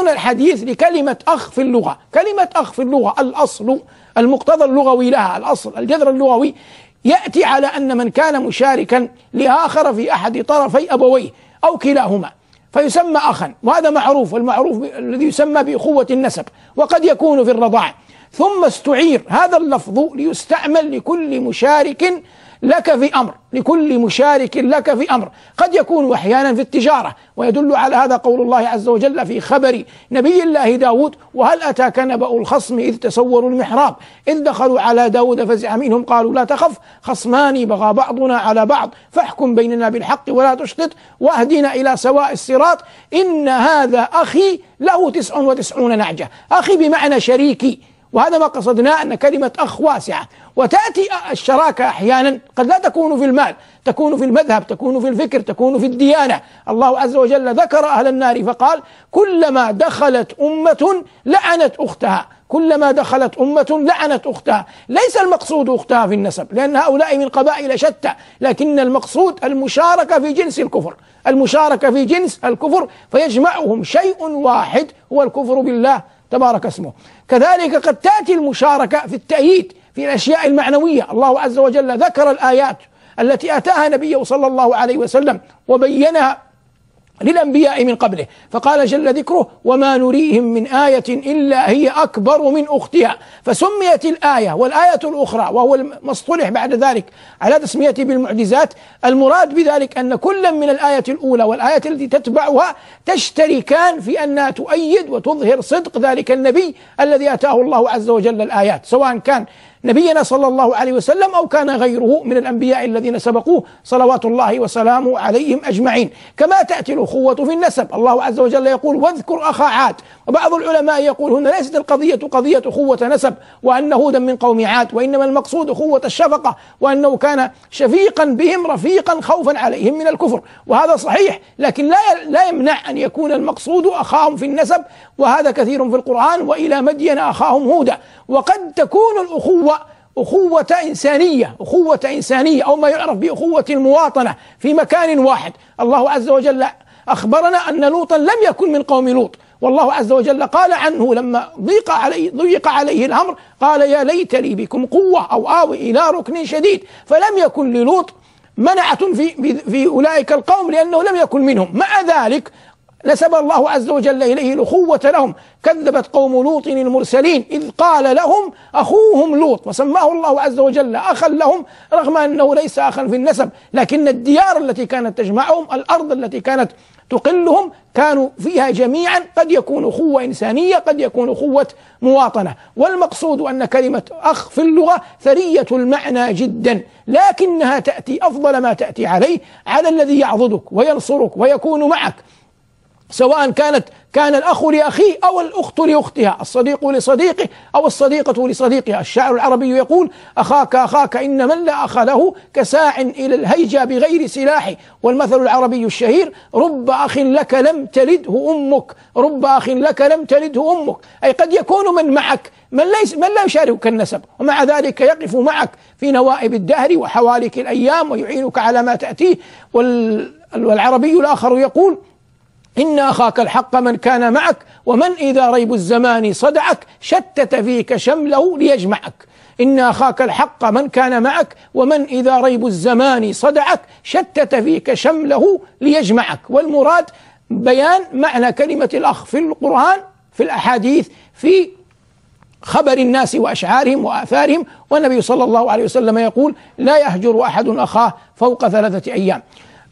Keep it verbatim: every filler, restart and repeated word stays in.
مقصودنا الحديث لكلمة أخ في اللغة. كلمة أخ في اللغة الأصل المقتضى اللغوي لها، الأصل الجذر اللغوي يأتي على أن من كان مشاركا لآخر في أحد طرفي أبويه أو كلاهما فيسمى أخا، وهذا معروف، والمعروف الذي يسمى بأخوة النسب، وقد يكون في الرضاعة. ثم استعير هذا اللفظ ليستعمل لكل مشارك لك في أمر، لكل مشارك لك في أمر، قد يكون أحيانا في التجارة، ويدل على هذا قول الله عز وجل في خبر نبي الله داود: وهل أتاك نبأ الخصم إذ تسوروا المحراب إذ دخلوا على داود فزع منهم قالوا لا تخف خصمان بغى بعضنا على بعض فاحكم بيننا بالحق ولا تشطط واهدنا إلى سواء الصراط إن هذا أخي له تسع وتسعون نعجة. أخي بمعنى شريكي، وهذا ما قصدناه، أن كلمة أخ واسعة. وتأتي الشراكة أحيانا قد لا تكون في المال، تكون في المذهب، تكون في الفكر، تكون في الديانة. الله عز وجل ذكر أهل النار فقال: كلما دخلت أمة لعنت أختها، كلما دخلت أمة لعنت أختها. ليس المقصود أختها في النسب، لأن هؤلاء من قبائل شتى، لكن المقصود المشاركة في جنس الكفر، المشاركة في جنس الكفر، فيجمعهم شيء واحد هو الكفر بالله تبارك اسمه. كذلك قد تأتي المشاركة في التأييد في الأشياء المعنوية. الله عز وجل ذكر الآيات التي أتاها نبيه صلى الله عليه وسلم وبينها للأنبياء من قبله، فقال جل ذكره: وما نريهم من آية إلا هي أكبر من أختها. فسميت الآية والآية الأخرى، وهو ما اصطلح بعد ذلك على تسميته بالمعجزات، المراد بذلك أن كل من الآية الأولى والآية التي تتبعها تشتركان في أنها تؤيد وتظهر صدق ذلك النبي الذي أتاه الله عز وجل الآيات، سواء كان نبينا صلى الله عليه وسلم أو كان غيره من الأنبياء الذين سبقوه صلوات الله وسلامه عليهم أجمعين. كما تأتي الأخوة في النسب، الله عز وجل يقول: واذكر أخا عاد. وبعض العلماء يقول هنا ليست القضية قضية أخوة نسب وأن هودا من قوم عاد، وإنما المقصود أخوة الشفقة، وأنه كان شفيقا بهم رفيقا خوفا عليهم من الكفر، وهذا صحيح، لكن لا لا يمنع أن يكون المقصود أخاهم في النسب، وهذا كثير في القرآن: وإلى مدين أخاهم هودا. وقد تكون الأخوة أخوة إنسانية، أخوة إنسانية أو ما يعرف بأخوة المواطنة في مكان واحد. الله عز وجل أخبرنا أن لوطا لم يكن من قوم لوط، والله عز وجل قال عنه لما ضيق عليه ضيق عليه الأمر قال: يا ليت لي بكم قوة أو آوي إلى ركن شديد. فلم يكن للوط منعة في, في أولئك القوم لأنه لم يكن منهم. مع ذلك نسب الله عز وجل إليه الأخوة لهم. كذبت قوم لوط المرسلين إذ قال لهم أخوهم لوط، وسماه الله عز وجل أخا لهم رغم أنه ليس أخا في النسب، لكن الديار التي كانت تجمعهم، الأرض التي كانت تقلهم، كانوا فيها جميعا. قد يكون أخوة إنسانية، قد يكون أخوة مواطنة. والمقصود أن كلمة أخ في اللغة ثرية المعنى جدا، لكنها تأتي أفضل ما تأتي عليه على الذي يعضدك وينصرك ويكون معك، سواء كانت كان الأخ لأخيه أو الأخت لأختها، الصديق لصديقه أو الصديقة لصديقها. الشاعر العربي يقول: أخاك أخاك إن من لا أخ له كساع إلى الهيجا بغير سلاح. والمثل العربي الشهير: رب أخ لك لم تلده أمك، رب أخ لك لم تلده أمك. أي قد يكون من معك من ليس من لا يشاركك النسب، ومع ذلك يقف معك في نوائب الدهر وحوالك الأيام ويعينك على ما تأتيه. والعربي الآخر يقول: إن أخاك الحق من كان معك، ومن إذا ريب الزمان صدعك شتت فيك شمله ليجمعك. إن أخاك الحق من كان معك، ومن إذا ريب الزمان صدعك شتت فيك شمله ليجمعك. والمراد بيان معنى كلمة الأخ في القرآن، في الأحاديث، في خبر الناس وأشعارهم وآثارهم. والنبي صلى الله عليه وسلم يقول: لا يهجر أحد أخاه فوق ثلاثة أيام.